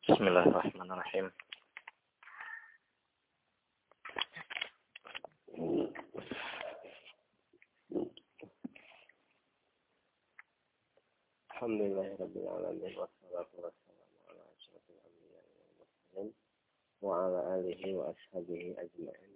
Bismillahirrahmanirrahim. Alhamdulillahirabbil alamin wassalatu wassalamu ala asyrofil anbiya'i wal mursalin wa ala alihi wa ashabihi ajma'in.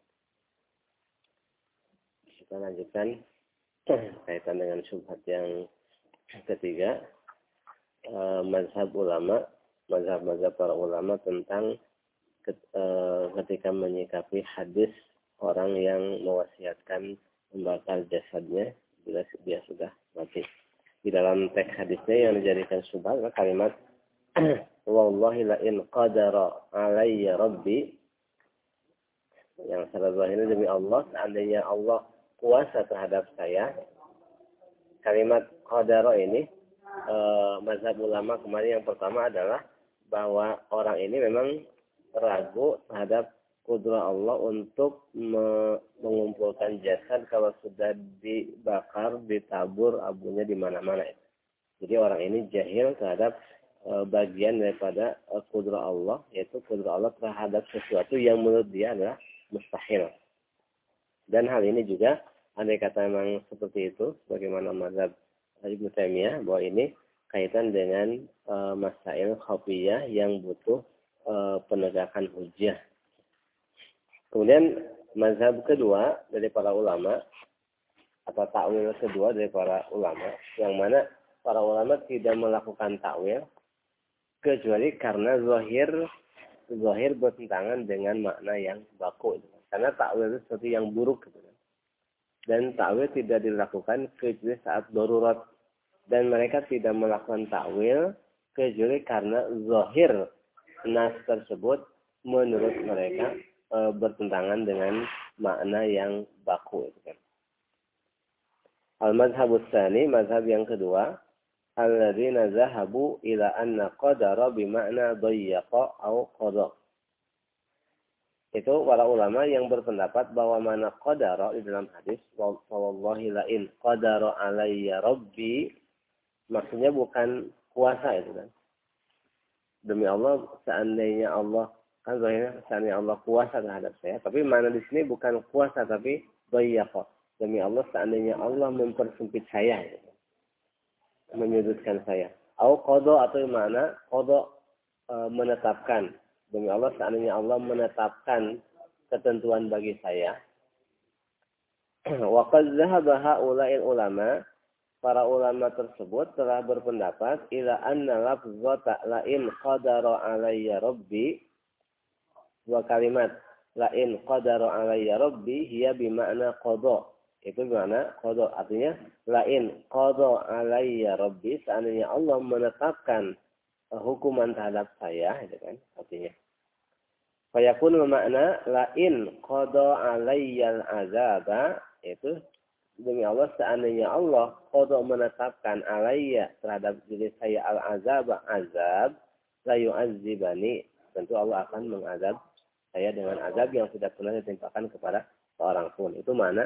Kita lanjutkan kaitan dengan syubhat yang ketiga, mazhab para ulama tentang ketika menyikapi hadis orang yang mewasiatkan membakar jasadnya bila dia sudah mati. Di dalam teks hadisnya yang dijadikan syubhat kalimat wallahi la in qadara alayya rabbi, yang secara zahir demi Allah, seandainya Allah kuasa terhadap saya. Kalimat qadara ini mazhab ulama kemarin yang pertama adalah bahwa orang ini memang ragu terhadap kudrah Allah untuk mengumpulkan jasad kalau sudah dibakar, ditabur abunya di mana-mana. Jadi orang ini jahil terhadap bagian daripada kudrah Allah, yaitu kudrah Allah terhadap sesuatu yang menurut dia adalah mustahil. Dan hal ini juga andai kata memang seperti itu, bagaimana mazhab Ibnu Taimiyah, bahwa ini kaitan dengan masail khafiyah yang butuh penegakan hujjah. Kemudian mazhab kedua dari para ulama, atau takwil kedua dari para ulama, yang mana para ulama tidak melakukan takwil kecuali karena zahir bertentangan dengan makna yang baku. Karena takwil itu sesuatu yang buruk. Dan takwil tidak dilakukan kecuali saat darurat. Dan mereka tidak melakukan takwil kecuali karena zahir nas tersebut menurut mereka bertentangan dengan makna yang baku. Al-madhabus tsani, mazhab yang kedua, alladzina zahabu ila anna qadara bima'na dayyaqa aw qada. Itu para ulama yang berpendapat bahwa makna qadara di dalam hadis wallahi la in qadara alayya rabbi, maksudnya bukan kuasa itu kan. Demi Allah, seandainya Allah, kan zahirnya seandainya Allah kuasa terhadap saya, tapi makna di sini bukan kuasa tapi dayyaqa. Demi Allah, seandainya Allah mempersempit saya, menyudutkan saya. Au qada, atau makna qada menetapkan. Demi Allah, seandainya Allah menetapkan ketentuan bagi saya. Wa qad dhahaba haula'il ulama, para ulama tersebut telah berpendapat ila anna lafzata la in qadara alayya rabbi, wa kalimat la in qadara alayya rabbi hiya bimakna qada. Itu bermakna qada, artinya la in qada alayya rabbi, seandainya Allah menetapkan hukuman terhadap saya, itu kan artinya. Fa yakunu makna la in qada alayya al-azaba, itu demi Allah, seandainya Allah qada menetapkan alayya terhadap diri saya al-azaba, azab, la yu'adzibani, tentu Allah akan mengazab saya dengan azab yang tidak pernah ditimpakan kepada seorang pun. Itu mana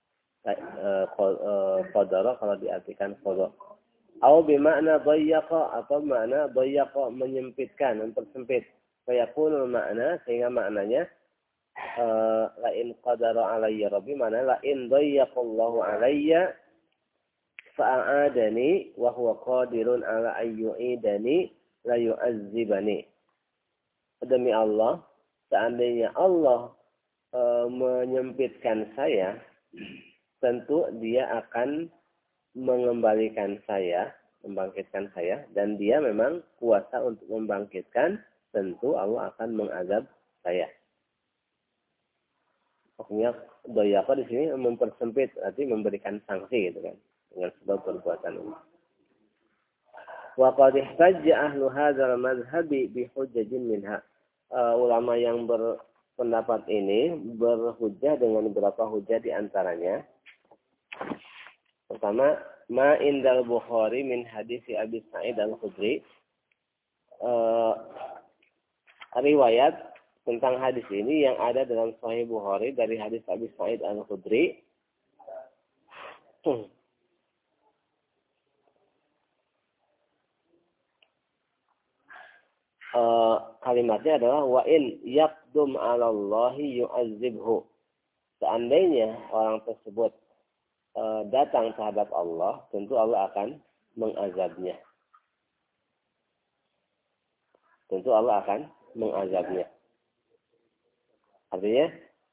qadara kalau diartikan qada. Au bimakna dayyaqa, atau makna dayyaqa menyempitkan, mempersempit. Fayaqulu makna, sehingga maknanya la in qadara alayya rabbi, mana la in dayyaqallahu alayya fa'adani wa huwa qadirun ala ayyu'idani la yu'azzibani. Demi Allah, seandainya Allah menyempitkan saya, tentu dia akan mengembalikan saya, membangkitkan saya, dan dia memang kuasa untuk membangkitkan, tentu Allah akan mengazab saya. Pokoknya dayyaqa di sini mempersempit, arti memberikan sanksi gitu kan, dengan sebab perbuatan ini. Wa qad ihtajja ahlu hadzal madhhabi bi hujjatin minha. Ulama yang berpendapat ini berhujjah dengan beberapa hujjah di antaranya. Pertama, ma indal Bukhari min hadis Abi Sa'id Al-Khudri. Riwayat tentang hadis ini yang ada dalam Sahih Bukhari dari hadis Abi Sa'id Al-Khudri. kalimatnya adalah wa in yaqdum 'ala Allahi yu'azzibhu. Seandainya orang tersebut datang terhadap Allah, tentu Allah akan mengazabnya. Tentu Allah akan mengazabnya. Artinya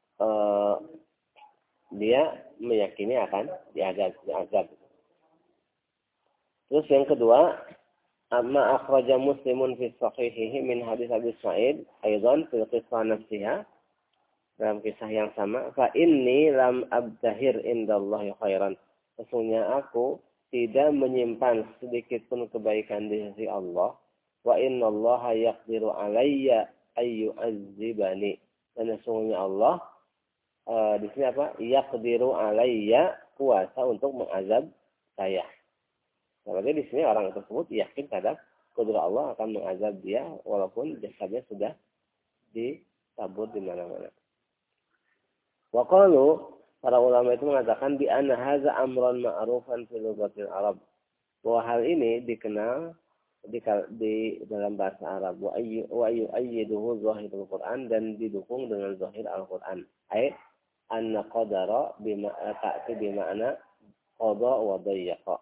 dia meyakini akan diazab. Terus yang kedua, amma akhraja Muslimun fi sahihihi min hadis Abi Sa'id aidan fil qissah nafsiha, dalam kisah yang sama, fa inni lam abtahir indallahi khairan. Sesungguhnya aku tidak menyimpan sedikit pun kebaikan di sisi Allah. Wa innallaha yaqdiru alayya ayyu'azzibani. Dan sesungguhnya Allah di sini apa? Yaqdiru alayya, kuasa untuk mengazab saya. Berarti di sini orang tersebut yakin terhadap kudrat Allah akan mengazab dia walaupun jasadnya sudah ditabur di mana-mana. Wa qalu, para ulama itu mengatakan bi anna hadza amran ma'rufan fil lughatil Arab. Bahwa hal ini dikenal di dalam bahasa Arab. Wa ayyiduhu zahirul Quran, dan didukung dengan zahir Al-Quran. Ayat anna qadara ta'ti bima'na qada wa dayyaqa.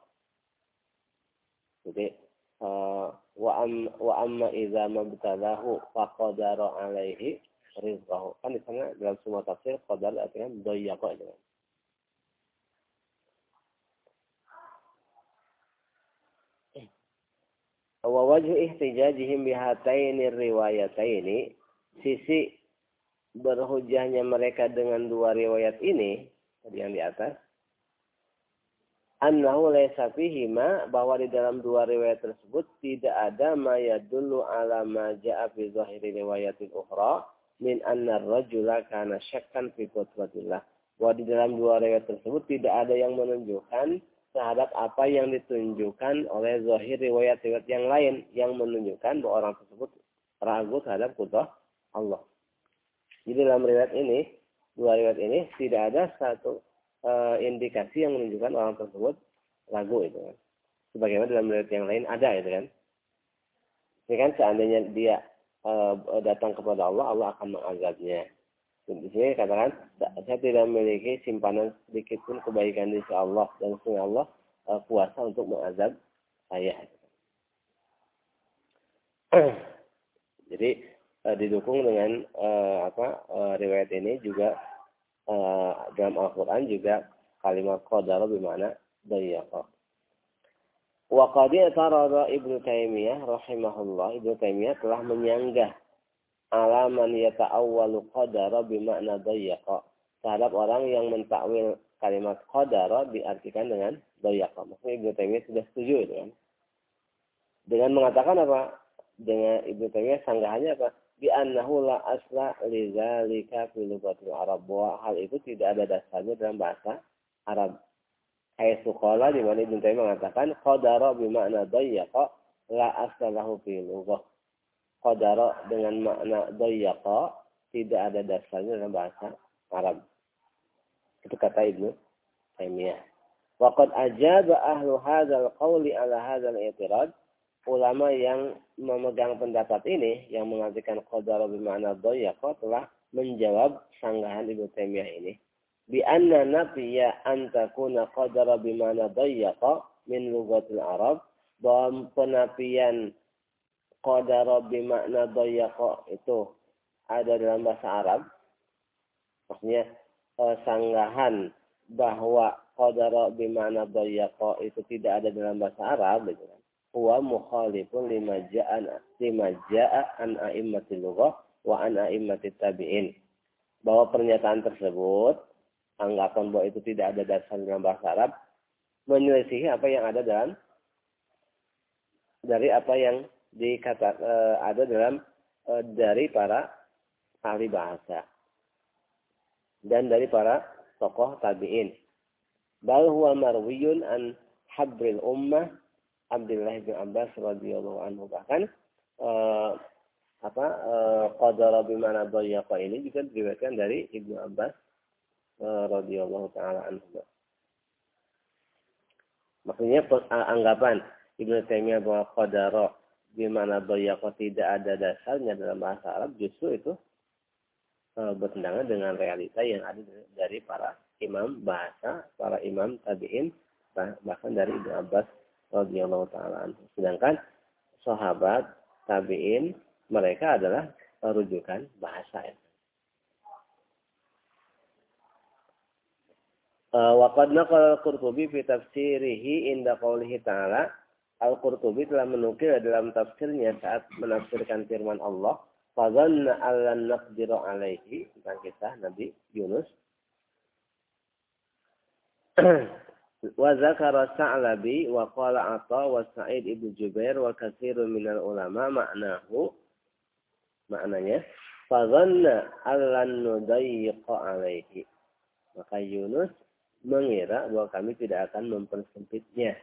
Jadi wa amma idza mabtalahu faqadara alaihi rizqahu. Kan di sana dalam semua tafsir qadar artinya dayyaqa itu. Wa wajhu ihtijajihim bihataini riwayataini, sisi berhujahnya mereka dengan dua riwayat ini tadi yang di atas, annahu laysa fihima, bahwa di dalam dua riwayat tersebut tidak ada ma yadullu ala ma jaa fi zahiri riwayatil ukhra min anna ar-rajula kana syakkan fi qudratillah. Bahwa di dalam dua riwayat tersebut tidak ada yang menunjukkan terhadap apa yang ditunjukkan oleh zahir riwayat-riwayat yang lain yang menunjukkan bahwa orang tersebut ragu terhadap kudrat Allah. Jadi dalam riwayat ini, dua riwayat ini tidak ada satu indikasi yang menunjukkan orang tersebut ragu itu kan. Sebagaimana dalam riwayat yang lain ada itu kan. Ini kan seandainya dia datang kepada Allah, Allah akan mengazabnya. Di sini katakan, saya tidak memiliki simpanan sedikit pun kebaikan di sisi Allah, dan sesungguhnya Allah kuasa untuk mengazab saya. Jadi didukung dengan riwayat ini juga dalam Al-Quran juga kalimat qadara bermakna dayyaqa. Wa qad tarada Ibnu Taimiyah rahimahullah, Ibnu Taimiyah telah menyanggah alaman yata'awwalu qadara bermakna dayyaqa, terhadap orang yang mentakwil kalimat qadara diartikan dengan dayyaqa. Maksudnya Ibnu Taimiyah sudah setuju itu kan. Dengan mengatakan apa? Dengan Ibnu Taimiyah sanggahannya apa? Bi annahu la asla li dzalika fi lughatil Arab. Bahwa hal itu tidak ada dasarnya dalam bahasa Arab. Haitsu qala, di mana Ibnu Taimiyah mengatakan qadara bi makna dayyaqa la asla lahu fi lughah. Qadara dengan makna dayyaqa tidak ada dasarnya dalam bahasa Arab. Itu kata Ibnu Taimiyah. Wa qad ajaba ahlu hadzal qawli ala hadzal i'tirad. Ulama yang memegang pendapat ini, yang mengartikan qadara bermakna dayyaqa, telah menjawab sanggahan Ibnu Taimiyah ini. Bi anna nafiya an takuna qadara bermakna dayyaqa min lughatil Arab, bahwa penafian qadara bermakna dayyaqa itu ada dalam bahasa Arab. Maksudnya sanggahan bahwa qadara bermakna dayyaqa itu tidak ada dalam bahasa Arab gitu kan. Huwa mukhalifun lima ja'a an a'immatil lughah wa an a'immatit tabi'in. Bahwa pernyataan tersebut, anggapan bahwa itu tidak ada dasar dalam bahasa Arab, menyelisihi apa yang ada dari apa yang ada dalam dari para ahli bahasa dan dari para tokoh tabi'in. Bal huwa marwiyun an habril ummah Abdullah bin Abbas radhiyallahu anhu. Bahkan qadara bimana dayyaqa ini juga diriwayatkan dari Ibnu Abbas radhiyallahu taala anhu. Maksudnya anggapan Ibnu Taimiyah bahwa qadara di mana doyaqo tidak ada dasarnya dalam bahasa Arab, justru itu bertentangan dengan realita yang ada dari para imam bahasa, para imam tabi'in, bahkan dari Ibnu Abbas radhiyallahu taala anhu. Sedangkan sahabat tabi'in mereka adalah rujukan bahasa. Wa qad naqala al-Qurtubi fi tafsirihi inda qoulihi ta'ala. Al-Qurtubi telah menukil dalam tafsirnya saat menafsirkan firman Allah, fa dhanna allan naqdiru alaihi, tentang kisah Nabi Yunus. Wa zakara Sa'labi wa qala Atha wa Sa'id ibnu Jubair wa katsirun minal ulama maknanya fa dhanna allan nudayyiqa alaihi. Maka Yunus mengira bahwa kami tidak akan mempersempitnya.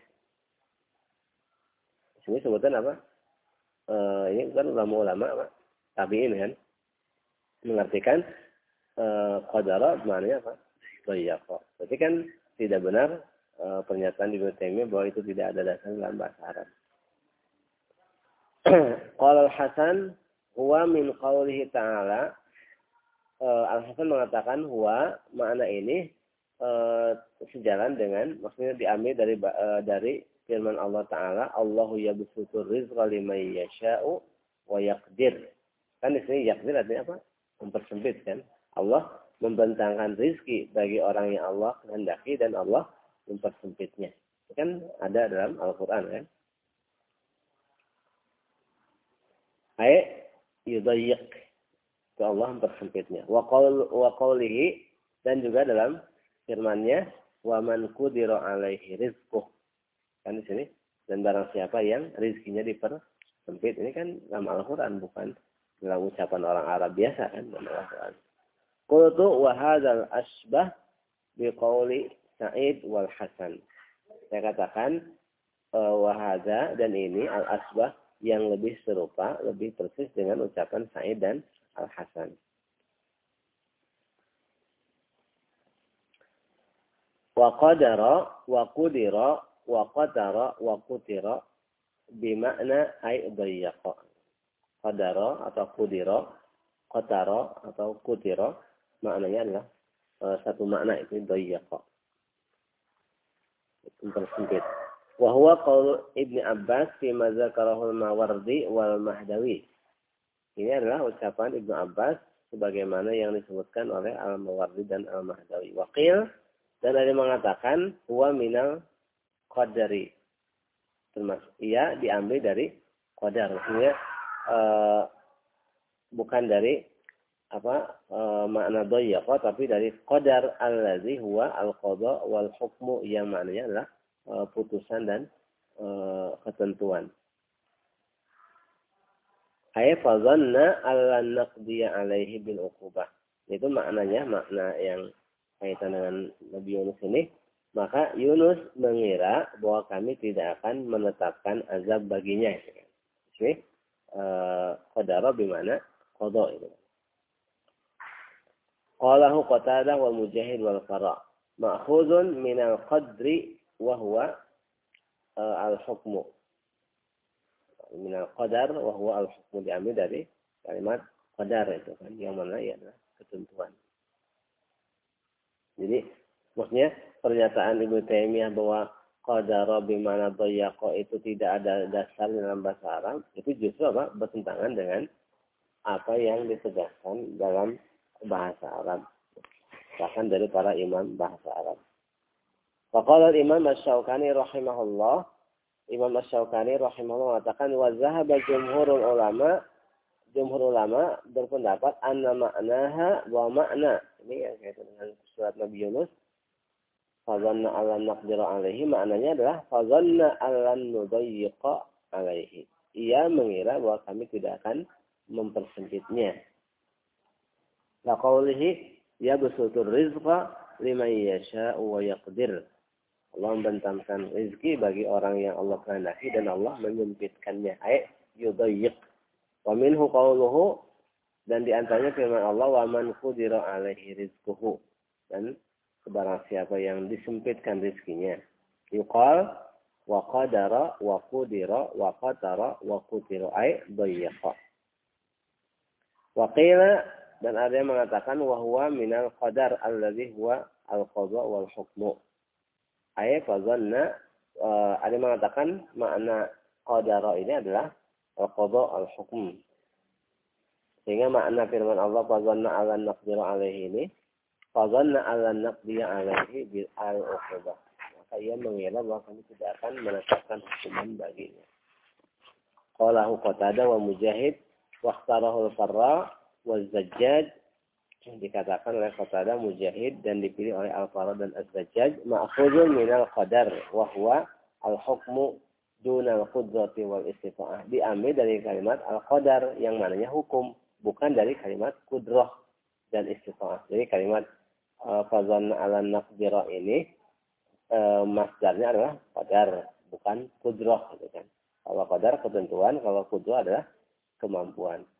Ini sebutan apa? Ini kan ulama-ulama tabi'in kan mengartikan qadara maknanya apa? Doyaqo. Berarti kan tidak benar pernyataan Ibnu Taimiyah bahwa itu tidak ada dasar dalam bahasa Arab. Qala Al-Hasan huwa min qaulihi ta'ala. Al-Hasan mengatakan huwa makna ini sejalan dengan, maksudnya diambil dari firman Allah Ta'ala, Allahu yabsutur rizqa liman yasha'u wa yaqdir. Kan di sini yaqdir artinya apa? Mempersempit kan. Allah membentangkan rizki bagi orang yang Allah kehendaki dan Allah mempersempitnya. Kan ada dalam Al-Quran kan. Ayat yudayyiq. Itu Allah mempersempitnya. Wa qawlihi, dan juga dalam firman-Nya, wa man qudira alaihi rizquh. Kan di sini, dan barang siapa yang rizkinya dipersempit. Ini kan dalam Al-Quran, bukan dalam ucapan orang Arab biasa kan dalam Al-Quran. Qultu wa hadzal asbah biqauli Sa'id wal Hasan. Saya katakan wa hadza, dan ini al-asbah yang lebih serupa, lebih persis dengan ucapan Sa'id dan Al-Hasan. Wa qadara wa qudira wa qadara wa qutira bimakna ay dayyaqa. Qadara atau qudira, qatara atau qutira maknanya adalah satu makna, itu dayyaqa. Mempersempit. Wa huwa qaul Ibnu Abbas fi ma zakarahu al-Mawardi wal Mahdawi. Ini adalah ucapan Ibnu Abbas sebagaimana yang disebutkan oleh Al-Mawardi dan Al-Mahdawi. Waqil, dan ada yang mengatakan huwa minal qadari. Termasuk ia diambil dari qadar. Maksudnya bukan dari makna dayyaqa, tapi dari qadar allazi huwa al-qada wal hukmu, yang maknanya adalah putusan dan ketentuan. Ay fa dhanna alla naqdiya alaihi bil uqubah. Itu maknanya, makna yang kaitan dengan Nabi Yunus ini. Maka Yunus mengira bahwa kami tidak akan menetapkan azab baginya. Ini qadara bimana qada itu. Qalahu Qatadah wa Mujahid wal Qara. Ma'khuzun minal qadri wa huwa al-hukmu. Minal qadar wa huwa al-hukmu, diambil dari kalimat qadar itu kan, yang mana ya adalah ketentuan. Jadi maksudnya pernyataan Ibnu Taimiyah bahwa qadara bimana dayyaqa itu tidak ada dasar dalam bahasa Arab, itu justru bertentangan dengan apa yang ditegaskan dalam bahasa Arab, bahkan dari para imam bahasa Arab. Faqala Imam Asy-Syaukani rahimahullah, Imam Asy-Syaukani rahimahullah mengatakan wa zahaba jumhur ulama berpendapat anna ma'naha wa makna, ini yang kaitan dengan surat Nabi Yunus, fadhanna allan naqdira alaihi, maknanya adalah fadhanna allan nudayyiqa alaihi. Ia mengira bahwa kami tidak akan mempersempitnya. La qawlihi yabsutur rizqa liman yasha'u wa yaqdir. Allah membentangkan rezeki bagi orang yang Allah kehendaki dan Allah menyempitkannya. Ayat yudayyiq. Wa minhu qawluhu, dan di antaranya firman Allah, wa man qudira alaihi rizquhu, dan sebarang siapa yang disempitkan rezekinya. Yuqal, wa qadara wa qudira wa qatara wa qutira ay dayyaqa. Wa qila, dan ada yang mengatakan wa huwa minal qadar alladhi huwa al-qadha wal hukmu. Ay fazanna, ada yang mengatakan makna qadara ini adalah al-qadha al-hukm. Sehingga makna firman Allah fazanna 'alan naqdiru alaihi ini fazanna 'alan naqdiru alaihi bil al-uqubah. Maka ia mengira bahwa kami tidak akan menetapkan hukuman baginya. Qalahu Qatadah wa Mujahid wa ikhtarahu al-Farra wa Az-Zajjaj. Dikatakan oleh Qatadah, Mujahid dan dipilih oleh Al-Farra dan Az-Zajjaj ma'khudun minal qadar wa huwa al-hukmu dunal qudrati wal istita'ah. Diambil dari kalimat al-qadar yang mananya hukum, bukan dari kalimat qudrah dan istita'ah. Jadi kalimat fazanna 'alan naqdira ini masdarnya adalah qadar, bukan qudrah, gitu kan. Kalau qadar ketentuan, kalau qudrah adalah kemampuan.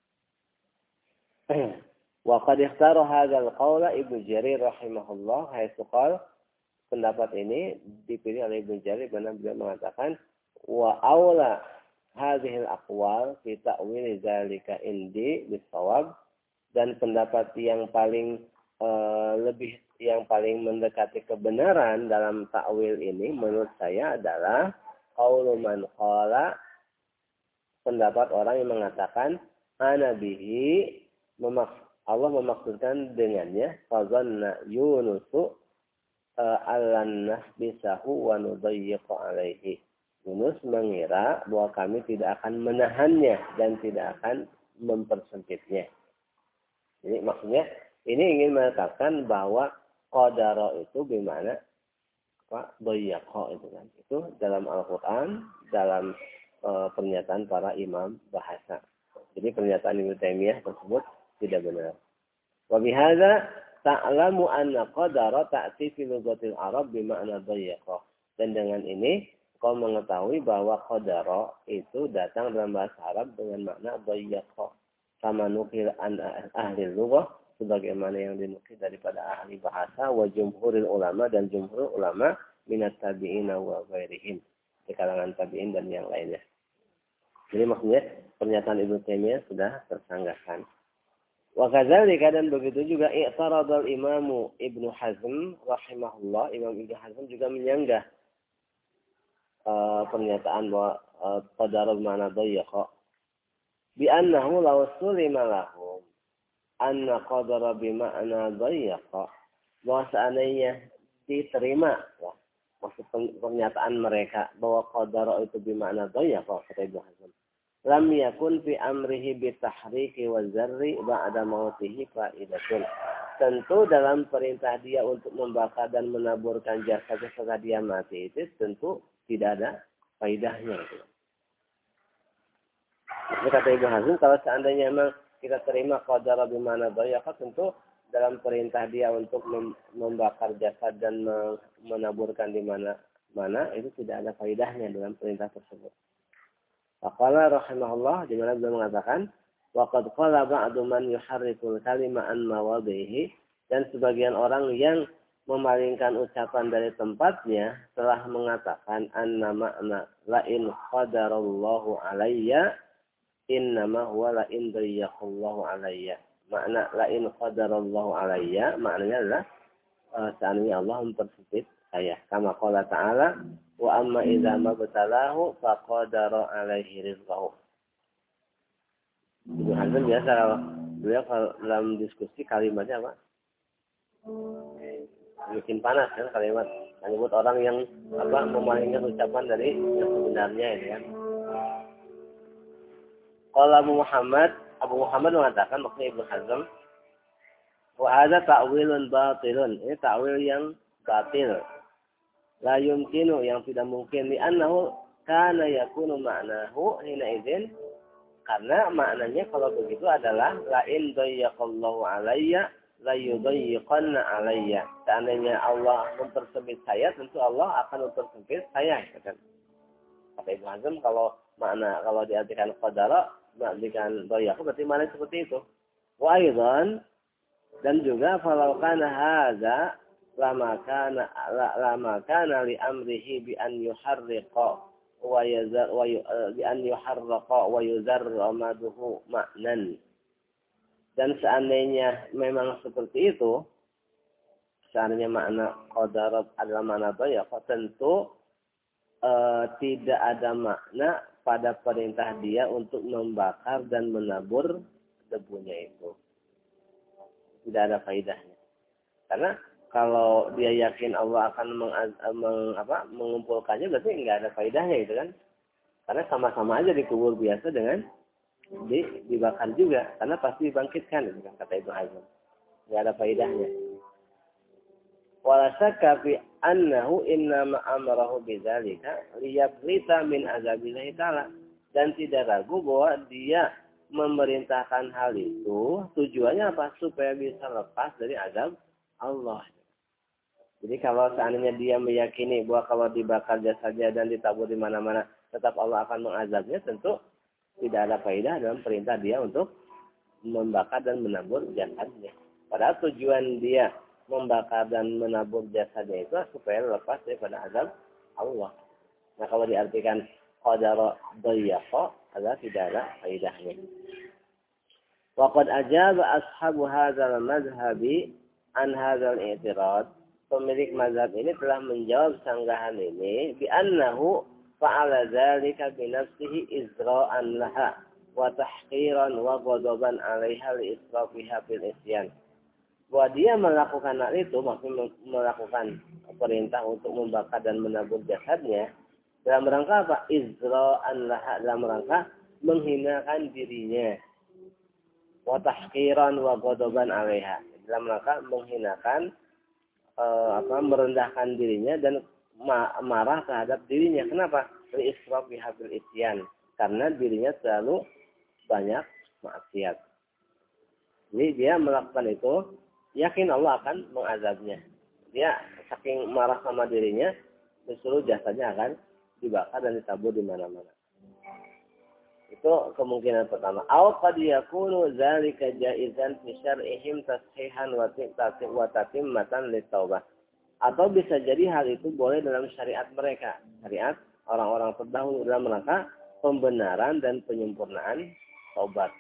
Wa qad ikhtara hadzal qaula Ibnu Jarir rahimahullah haitsu qala, pendapat ini dipilih oleh Ibnu Jarir karena beliau mengatakan wa aula hadhil aqwal fi ta'wil dzalika indi bisawab, dan pendapat yang paling yang paling mendekati kebenaran dalam takwil ini menurut saya adalah qaulu man qala, pendapat orang yang mengatakan ana bihi, Allah memaksudkan dengannya fazanna yunusu allan nahbisahu wa nudayyiqu alaihi. Yunus mengira bahwa kami tidak akan menahannya dan tidak akan mempersempitnya. Jadi maksudnya ini ingin mengatakan bahwa qadara itu bimana dayyaqa itu kan. Itu dalam Al-Qur'an, dalam pernyataan para imam bahasa. Jadi pernyataan Ibnu Taimiyah tersebut tidak benar. Wa bihadza ta'lamu anna qadara ta'ti fi lughatil Arab bima'na dayyaqa. Dan dengan ini kau mengetahui bahwa qadara itu datang dalam bahasa Arab dengan makna dayyaqa. Sama nukil an ahli lughah, sebagaimana yang dinukil daripada ahli bahasa, wa jumhuril ulama, dan jumhur ulama minat tabi'ina wa ghairihim, di kalangan tabi'in dan yang lainnya. Jadi maksudnya pernyataan Ibnu Taimiyah sudah tersanggakan. Wa kadzalika, dan begitu juga i'taradal Imamu Ibnu Hazm rahimahullah, Imam Ibnu Hazm juga menyanggah pernyataan bahwa qadarul ma'na dayyaqa bi annahu law sulima lahum anna qadara bima'na dayyaqa, bahwa seandainya diterima maksud pernyataan mereka bahwa qadara itu bima'na dayyaqa, kata Ibnu Hazm, lam yakun fi amrihi bitahriki wa zarri ba'da mautihi fa'idatun. Tentu dalam perintah dia untuk membakar dan menaburkan jasad setelah dia mati itu tentu tidak ada faidahnya. Jadi kata Ibnu Hazm, kalau seandainya memang kita terima qadara bima'na dayyaqa, tentu dalam perintah dia untuk membakar jasad dan menaburkan di mana itu tidak ada faidahnya dalam perintah tersebut. Faqala rahimahullah, di mana beliau mengatakan wa qad qala ba'du man yuharrikul kalima an mawadhihi, dan sebagian orang yang memalingkan ucapan dari tempatnya telah mengatakan anna ma'na la in qadarallahu alayya innama huwa la in dayyaqallahu alayya. Makna la in qadarallahu alayya maknanya adalah seandainya Allah mempersempit saya. Kama qala ta'ala wa amma idza mabtalahu faqadara alaihi rizqahu. Ibnu Hazm biasa beliau kalau dalam diskusi kalimatnya apa? Bikin panas kan kalimat. Menyebut orang yang memalingkan ucapan dari yang sebenarnya ini kan. Kalau Abu Muhammad mengatakan, maksudnya Ibnu Hazm, wa hadza ta'wilun batilun. Ini ta'wil yang batil. La yumkinu, yang tidak mungkin, li'annahu kana yakunu ma'nahu hina idzin, karena maknanya kalau begitu adalah la in dayyaqallahu alayya la yudayyiqanna alayya. Seandainya Allah mempersempit saya, tentu Allah akan mempersempit saya. Kata Ibnu Hazm, kalau diartikan qadara, diartikan dayyaqa, berarti mana seperti itu. Wa aidan, dan juga falau kana hadza lama kana li amrihi bi an yuharriqa wa yazar wa bi an yuharraqa wa yuzar amaduhu ma'nan. Dan seandainya memang seperti itu, seandainya makna qadarat adalah makna dhayyaq, tentu tidak ada makna pada perintah dia untuk membakar dan menabur debunya itu. Tidak ada faedahnya. Karena kalau dia yakin Allah akan mengumpulkannya, berarti nggak ada faedahnya gitu kan. Karena sama-sama aja dikubur biasa dengan dibakar juga. Karena pasti dibangkitkan, gitu kan, kata Ibnu Hazm. Nggak ada faedahnya. Wala syakka fi annahu innama amarahu bidzalika liyabrita min azabillahi ta'ala. Dan tidak ragu bahwa dia memerintahkan hal itu tujuannya apa? Supaya bisa lepas dari azab Allah. Jadi kalau seandainya dia meyakini bahwa kalau dibakar jasadnya dan ditabur di mana-mana tetap Allah akan mengazabnya, tentu tidak ada faedah dalam perintah dia untuk membakar dan menabur jasadnya. Padahal tujuan dia membakar dan menabur jasadnya itu supaya lepas daripada azab Allah. Nah kalau diartikan qadara dhayyaqa adalah tidak ada faedahnya. Wa qad ajaba ashabu hadzal madhhabi an hadzal i'tirad. Pemilik mazhab ini telah menjawab sanggahan ini bi annahu fa'ala dzalika bi nafsihi izra'an laha wa tahqiran wa ghadaban 'alaiha li israfiha fil isyan. Bahwa dia melakukan hal itu, maksudnya melakukan perintah untuk membakar dan menabur jasadnya dalam rangka apa? Izra'an laha, dalam rangka menghinakan dirinya. Wa tahqiran wa ghadaban 'alaiha, dalam rangka menghinakan merendahkan dirinya dan marah terhadap dirinya. Kenapa? Israf fi habil isyan. Karena dirinya terlalu banyak maksiat. Jadi dia melakukan itu, yakin Allah akan mengazabnya. Dia saking marah sama dirinya, justru jasadnya akan dibakar dan ditabur di mana-mana. Itu kemungkinan pertama. Aw qad yakunu dzalika jaizan fi syar'ihim tashihan wa tatimmatan litaubah. Atau bisa jadi hal itu boleh dalam syariat mereka, syariat orang-orang terdahulu dalam rangka pembenaran dan penyempurnaan taubat.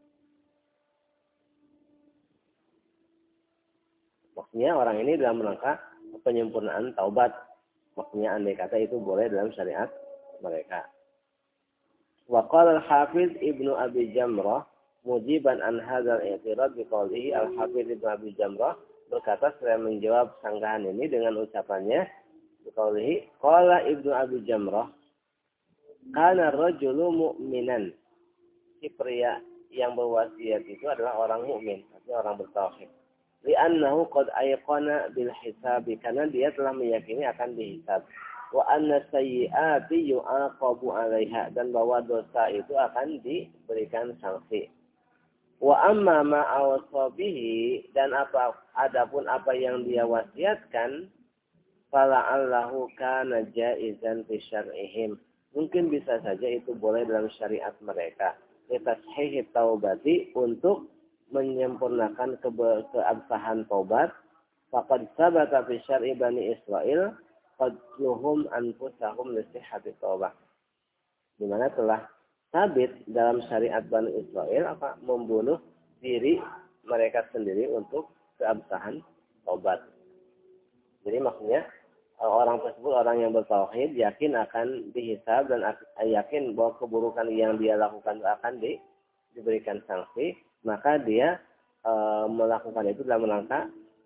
Maksudnya orang ini dalam rangka penyempurnaan taubat. Maksudnya andai kata itu boleh dalam syariat mereka. Wa qala al-Hafiz Ibnu Abi Jamrah mujiban an hadzal i'tirad bi qawlihi, al-Hafiz Ibnu Abi Jamrah berkata setelah menjawab sanggahan ini dengan ucapannya bi qawlihi qala Ibnu Abi Jamrah kana ar-rajulu mu'minan. Si pria yang berwasiat itu adalah orang mukmin, artinya orang bertauhid. Li'annahu qad ayqana bil hisab, karena dia telah meyakini akan dihisab. Wa anna sayyi'ati yu'aqabu 'alaiha, dan bahwa dosa itu akan diberikan sanksi. Wa amma ma awsabihi, dan adapun apa yang dia wasiatkan, fala allahu kana jaizan fi syar'ihim. Mungkin bisa saja itu boleh dalam syariat mereka. Litashihi taubati, untuk menyempurnakan keabsahan taubat. Faqad sabata fi syar'i Bani Israil qatluhum anfusahum li sihhati taubah. Di mana telah sabit dalam syariat Bani Israil membunuh diri mereka sendiri untuk keabsahan taubat. Jadi maksudnya orang tersebut, orang yang bertauhid, yakin akan dihisab dan yakin bahwa keburukan yang dia lakukan akan diberikan sanksi, maka dia melakukan itu dalam rangka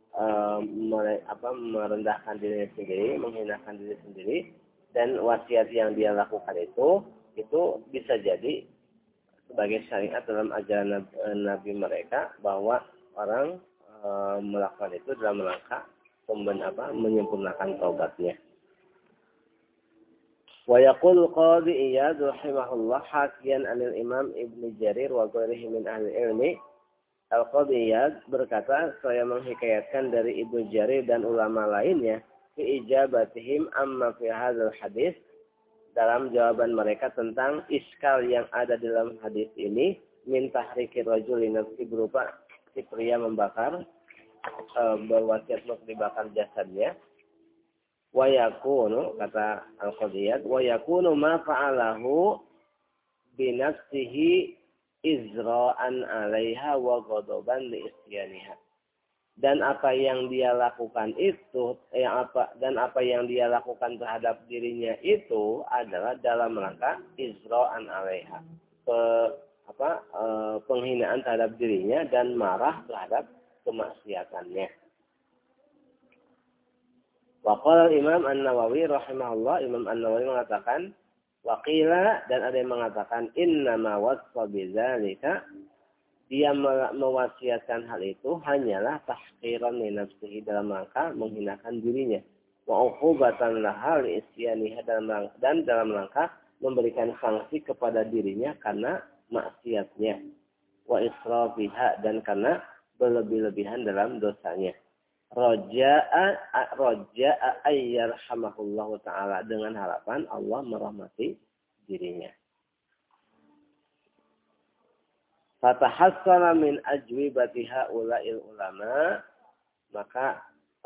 merendahkan diri sendiri, menghinakan diri sendiri, dan wasiat yang dia lakukan itu bisa jadi sebagai syariat dalam ajaran Nabi mereka, bahwa orang melakukan itu dalam rangka menyempurnakan taubatnya. Wa yaqul Qadhi Iyad rahimahullah hakiyan anil Imam Ibnu Jarir wa ghairihi min ahli ilmi. Al-Qadhi Iyad berkata, saya menghikayatkan dari Ibnu Jarir dan ulama lainnya fi ijabatihim amma fi hadzal hadis, dalam jawaban mereka tentang iskal yang ada dalam hadis ini, min tahrikir rajuli nafsi, berupa si pria membakar berwasiat untuk dibakar jasadnya. wa yakunu kata Al-Qadiyat wa yakunu ma fa'alahu bi nafsihi izra'an 'alaiha wa ghadaban li isyaniha. Dan apa yang dia lakukan itu apa yang dia lakukan terhadap dirinya itu adalah dalam rangka izra'an 'alaiha. Penghinaan terhadap dirinya dan marah terhadap kemaksiatannya. Waqala Imam An-Nawawi rahimahullah, Imam An-Nawawi mengatakan waqila, dan ada yang mengatakan innama wasfa bidzalika, dia mewasiatkan hal itu hanyalah tahqiran li nafsihi, dalam rangka menghinakan dirinya, wa uqubatan laha li isyaniha, dan dalam rangka memberikan sanksi kepada dirinya karena maksiatnya, wa israfiha, dan karena berlebih-lebihan dalam dosanya. Raja'a ayyarhamahullahu ta'ala, dengan harapan Allah merahmati dirinya. Fatahassala min ajwibati haula'il ulama, maka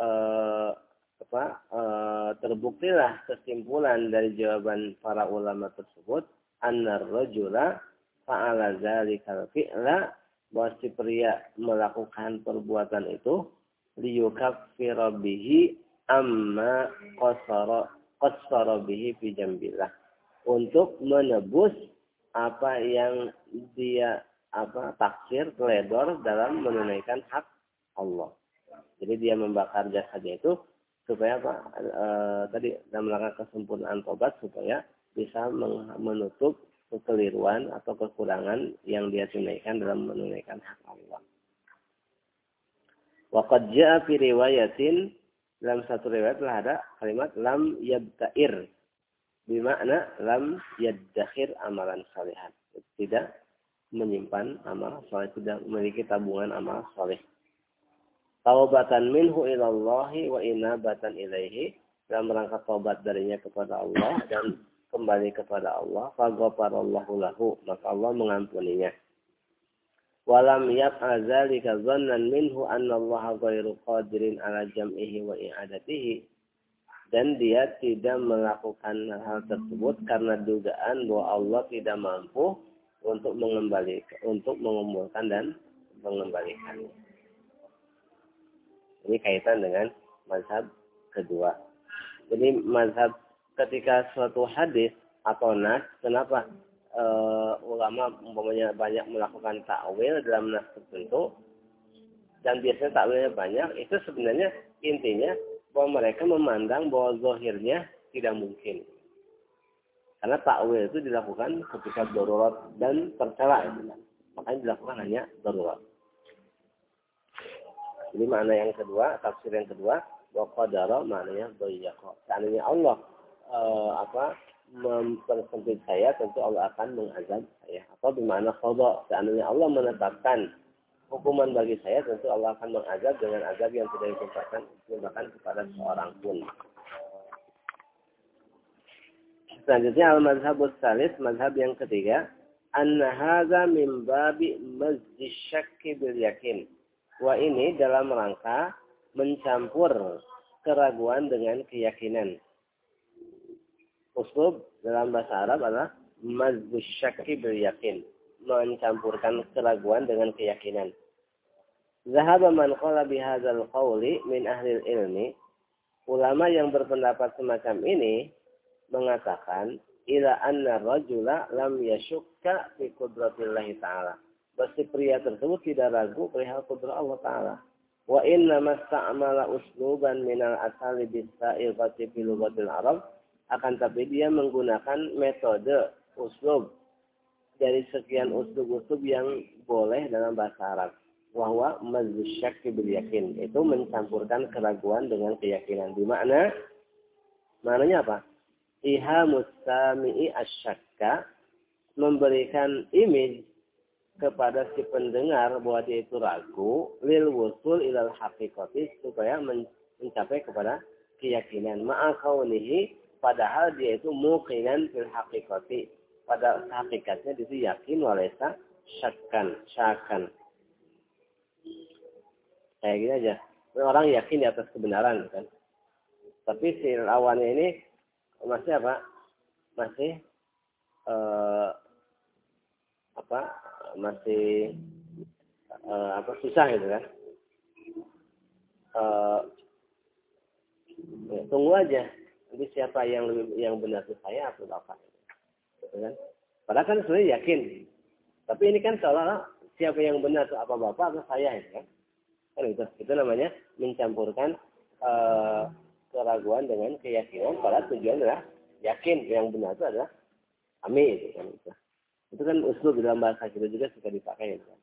terbuktilah kesimpulan dari jawaban para ulama tersebut, annar rajula fa'ala dzalikal fi'la, bahwa si pria melakukan perbuatan itu liyukaffira bihi amma qassara bihi fi jambillah, untuk menebus apa yang dia taksir teledor dalam menunaikan hak Allah. Jadi dia membakar jasadnya itu supaya tadi dalam rangka kesempurnaan tobat, supaya bisa menutup kekeliruan atau kekurangan yang dia tunaikan dalam menunaikan hak Allah. Waqad ja'a fi riwayatin, dalam satu riwayat telah ada kalimat lam yabta'ir, bermakna lam yaddakhir amalan salihan, tidak menyimpan amal saleh, tidak memiliki tabungan amal saleh. Taubatan minhu ilallahi wa inabatan ilaihi, dalam rangka taubat darinya kepada Allah dan kembali kepada Allah. Faghfarallahu lahu, maka Allah mengampuninya. Walam yaf'al dzalika dhannan minhu anna Allah ghairu qadirin ala jam'ihi wa i'adatihi, dan dia tidak melakukan hal tersebut karena dugaan bahwa Allah tidak mampu untuk mengumpulkan dan mengembalikannya. Ini kaitan dengan mazhab kedua. Jadi mazhab ketika suatu hadis atau nas, kenapa ulama umpamanya banyak melakukan takwil dalam nas tertentu, dan biasanya takwilnya banyak, itu sebenarnya intinya bahwa mereka memandang bahwa zahirnya tidak mungkin. Karena takwil itu dilakukan ketika darurat dan tercela, makanya dilakukan hanya darurat. Jadi makna yang kedua, tafsir yang kedua, wa qadara maknanya dhayyaqa. Seandainya Allah mempersempit saya, tentu Allah akan mengazab saya. Atau bermakna qada, seandainya Allah menetapkan hukuman bagi saya, tentu Allah akan mengazab dengan azab yang tidak ditimpakan kepada seorang pun. Selanjutnya al-mazhabus salis, mazhab yang ketiga, anna hadza min babi mazji syakki bil yakin. Wah, ini dalam rangka mencampur keraguan dengan keyakinan. Uslub dalam bahasa Arab adalah mazji syakki bil yakin, mencampurkan keraguan dengan keyakinan. Zahaba man qala bihadzal qawli min ahli ilmi. Ulama yang berpendapat semacam ini mengatakan ila anna rajula lam yashukka fi qudratillahi ta'ala. Bahwa pria tersebut tidak ragu perihal kudrat Allah Ta'ala. Wa inna masta'amala usluban minal asali bisa'ilfati fi lughatil Arab. Akan tapi dia menggunakan metode uslub dari sekian uslub-uslub yang boleh dalam bahasa Arab. Wahwa mazsyakki bil yakin. Itu mencampurkan keraguan dengan keyakinan. Di maknanya apa? Ihamus sami'i asyakka, memberikan image kepada si pendengar bahwa dia itu ragu, lil wusul ilal haqiqati, supaya mencapai kepada keyakinan. Ma'akaunihi, padahal dia itu muqinan fil haqiqati, pada hakikatnya dia itu yakin walesa syakan. Kayak gini aja. Orang yakin di atas kebenaran, kan? Tapi si lawannya ini masih apa? Masih masih susah gitu kan. Ya, tunggu aja. Nanti siapa yang benar itu saya atau bapak. Gitu kan? Padahal kan sebenarnya yakin. Tapi ini kan seolah-olah siapa yang benar itu apa bapak atau saya gitu kan. Kan itu. Itu namanya mencampurkan keraguan dengan keyakinan. Padahal tujuan adalah yakin yang benar itu adalah kami gitu kan. Itu kan usul dalam bahasa kita juga suka dipakai gitu kan.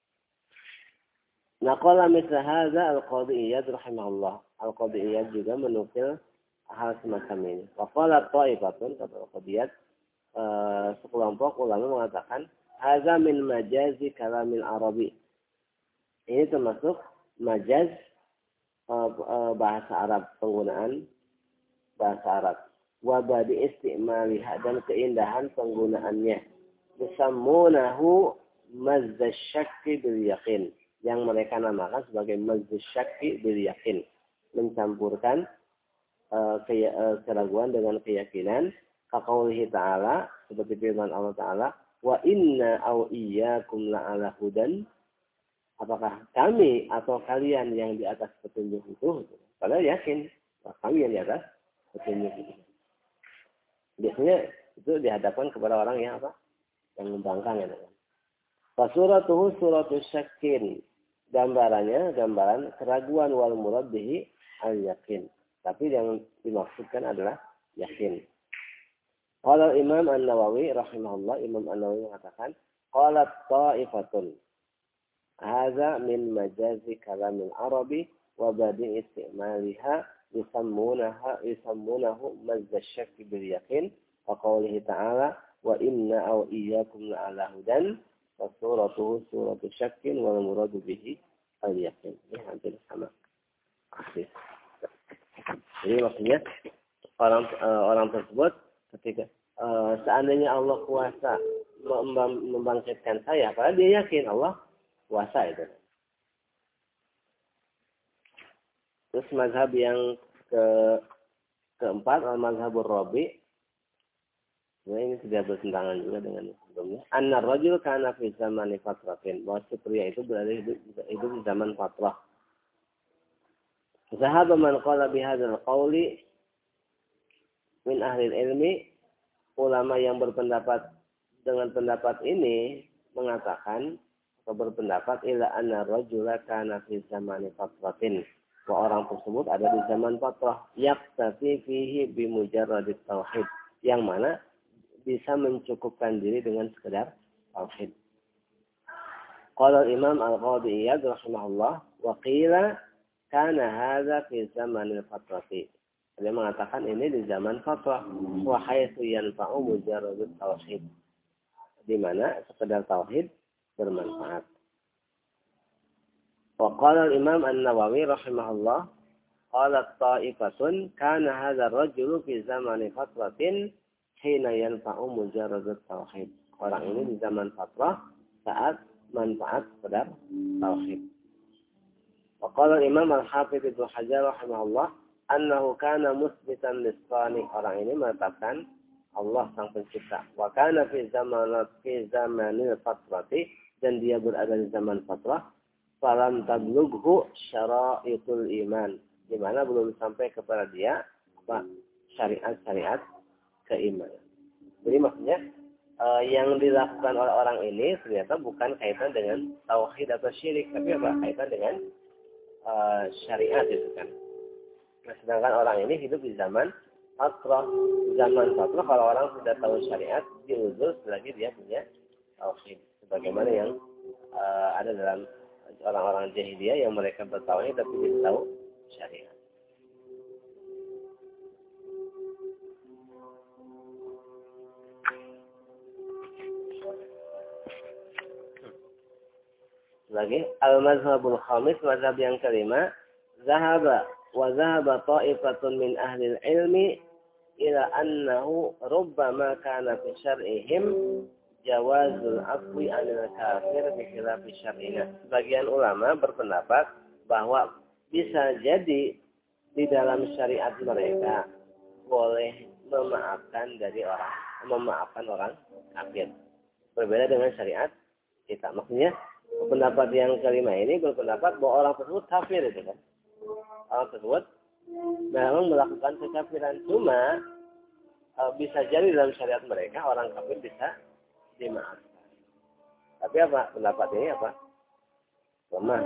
Naqala misla hadza al-Qadhi Iyad rahimahullah. Al-Qadhi Iyad juga menukil hal semacam ini. Wa qala ta'ifatun, kata Al-Qadhi Iyad, sekelompok ulama mengatakan hadza min majazi kalamil Arabi. Ini termasuk majaz bahasa Arab, penggunaan bahasa Arab. Wa badi istimaliha, dan keindahan penggunaannya. Yusammunahu mazzaz syakki bil yaqin, yang mereka namakan sebagai mazzaz syakki bil yaqin, mencampurkan keraguan dengan keyakinan. Kaqaulihi ta'ala, seperti firman Allah Ta'ala, wa inna aw iyyakum la'ala hudan, apakah kami atau kalian yang di atas petunjuk itu? Padahal yakin kami yang di atas petunjuk itu. Biasanya itu dihadapkan kepada orang yang apa? Yang membangkang ya. Fasuratuhu suratus syakin. Gambarannya gambaran keraguan wal murad bihi al yakin. Tapi yang dimaksudkan adalah yakin. Qala Imam An-Nawawi rahimahullah, Imam An-Nawawi mengatakan, qalat ta'ifatun. Hadza min majazi kalamil Arabi wa badi istimaliha yusammunahu mazzaz syakki bil yaqin. Wa qawlihi ta'ala wa inna aw iyyakum la'ala hudan wa suratuhu suratu syakkin wal muradu bihi al-yaqin. Ini hampir sama. Jadi maksudnya orang tersebut ketika seandainya Allah kuasa membangkitkan saya, padahal dia yakin Allah kuasa itu. Terus mazhab yang keempat, al-mazhabur Rabi'. Nah, ini sudah bertentangan juga dengan sebelumnya. Anna rajul kana fi zamani fatratin. Bahwa si pria itu berada hidup di zaman fatrah. Zahaba man qala bihadzal qawli min ahli ilmi. Ulama yang berpendapat dengan pendapat ini mengatakan atau berpendapat ila anna rajula kana fi zamani fatratin. Bahwa orang tersebut ada di zaman fatrah. Yaqtafi fihi bi mujarradit tauhid. Yang mana bisa mencukupkan diri dengan sekedar tauhid. Qala Imam Al-Qadhi Iyad rahimahullah wa qila kana hadza fi zamanil fatrati. Dia mengatakan ini di zaman fatrah, wa haitsu yanfa'u mujarradut tauhid. Di mana sekedar tauhid bermanfaat. Wa qala Imam An-Nawawi rahimahullah qala ta'ifatun kana hadza ar-rajulu fi zamani fatratin hina yanfa'u mujarradut tauhid. Orang ini di zaman fatrah saat manfaat sekedar tauhid. Wa qala Imam Al-Hafidz Ibnu Hajar rahimahullah annahu kana musbitan lis-sani. Orang ini mengatakan Allah sang pencipta. Wa kana fi zamanil fatrati, dan dia berada di zaman fatrah. Falam tablughu syara'itul iman, di mana belum sampai kepada dia syariat-syariat keimanan. Jadi maksudnya yang dilakukan oleh orang ini ternyata bukan kaitan dengan tauhid atau syirik, tapi apa? Kaitan dengan syariat itu kan. Nah, sedangkan orang ini hidup di zaman fatrah. Zaman fatrah kalau orang sudah tahu syariat, diuzur selagi dia punya tauhid. Sebagaimana yang ada dalam orang-orang jahiliyah yang mereka bertauhid tapi tidak tahu syariat. Lagi al-mazhabul khamis, mazhab yang kelima, zahaba ta'ifatun min ahli ilmi ila annahu rubbama kana fi syar'ihim jawazul afwi 'anil kafir bi khilafi syar'ina. Sebagian ulama berpendapat bahwa bisa jadi di dalam syariat mereka boleh memaafkan orang kafir. Berbeda dengan syariat kita. Maksudnya pendapat yang kelima ini berpendapat bahwa orang tersebut kafir itu kan. Orang tersebut memang melakukan kekafiran, cuma bisa jadi dalam syariat mereka orang kafir bisa dimaafkan. Tapi apa pendapat ini apa? Lemah.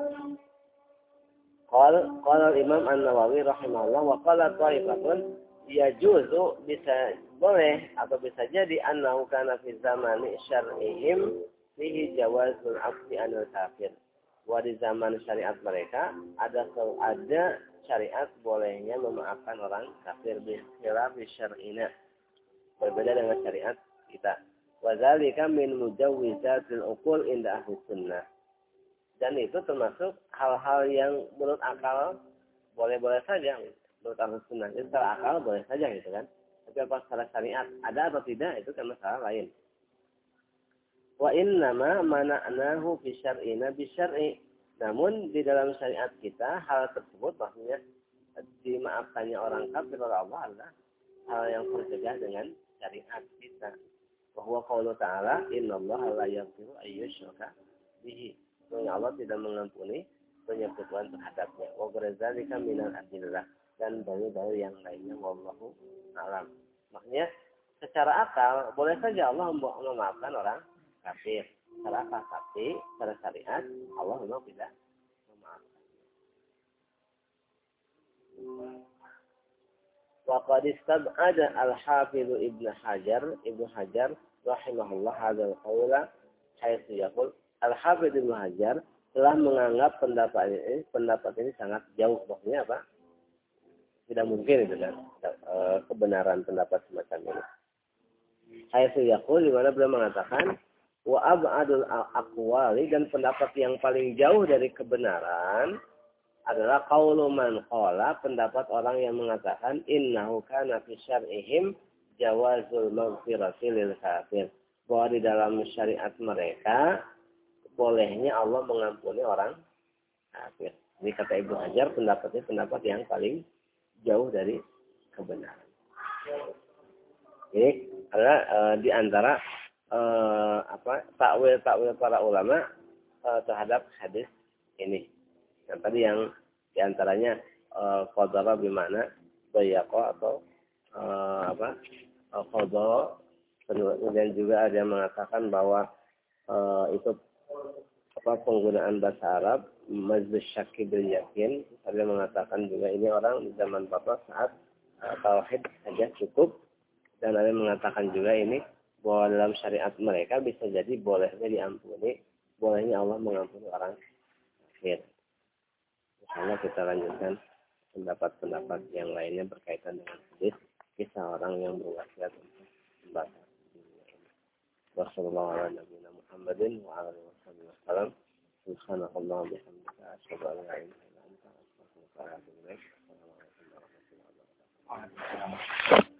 Qala Imam An-Nawawi rahimahullah wa qala ta'ifatun yajuzu bisa boleh atau bisa jadi annahu kana fi zamani syar'ihim fihi jawazul afwi anil kafir. Wa di zaman syariat mereka ada syariat bolehnya memaafkan orang kafir bi syar'ina. Berbeda dengan syariat kita. Wa dzalika min mujawwizatil uqul inda ahli sunnah. Dan itu termasuk hal-hal yang menurut akal boleh-boleh saja. Menurut ahli sunnah itu secara akal boleh saja gitu kan. Tapi apa secara syariat ada atau tidak itu kan masalah lain. Wa innama mana'nahu fi syar'ina bi syar'i. Namun di dalam syariat kita hal tersebut maksudnya dimaafkannya orang kafir oleh Allah adalah hal yang tercegah dengan syariat kita. Bahwa qaulu ta'ala innallaha la yaghfiru ayyushraka bihi. Sesungguhnya Allah tidak mengampuni penyekutuan terhadapnya. Wa ghadzalika minal adillah, dan dalil-dalil yang lainnya wallahu a'lam. Maknanya secara akal boleh saja Allah memaafkan orang kafir. Secara akal, tapi secara syariat Allah memang tidak memaafkan. Wa qad istab'ada al-Hafidz Ibnu Hajar rahimahullah hadzal qaula haitsu yaqul Al-Hafidz Ibnu Hajar telah menganggap pendapat ini sangat jauh. Maksudnya apa? Tidak mungkin itu kan kebenaran pendapat semacam ini. Haitsu yaqul di mana beliau mengatakan wa ab'adul aqwali, dan pendapat yang paling jauh dari kebenaran adalah qaulu man qala, pendapat orang yang mengatakan innahu kana fi syar'ihim jawazul maghfirati lil kafir, bahwa di dalam syariat mereka bolehnya Allah mengampuni orang kafir. Ini kata Ibnu Hajar pendapatnya pendapat yang paling jauh dari kebenaran. Ini adalah di antara takwil para ulama terhadap hadis ini. Yang tadi yang di antaranya qadara bimana bayaqa atau qadara, kemudian juga ada yang mengatakan bahwa itu penggunaan bahasa Arab majlis syaki bil yakin. Ada yang mengatakan juga ini orang di zaman Bapak saat tauhid saja cukup, dan ada yang mengatakan juga ini bahwa dalam syariat mereka bisa jadi bolehnya diampuni, bolehnya Allah mengampuni orang kafir. Misalnya kita lanjutkan pendapat-pendapat yang lainnya berkaitan dengan hadis kisah orang yang berwasiat untuk membakar dunia ini. Wassalamualaikum Muhammadin wa alihi wasallam. Subhanallah bihamdika asyhadu an la ilaha illa anta astaghfiruka wa atubu ilaik. Assalamualaikum warahmatullahi wabarakatuh.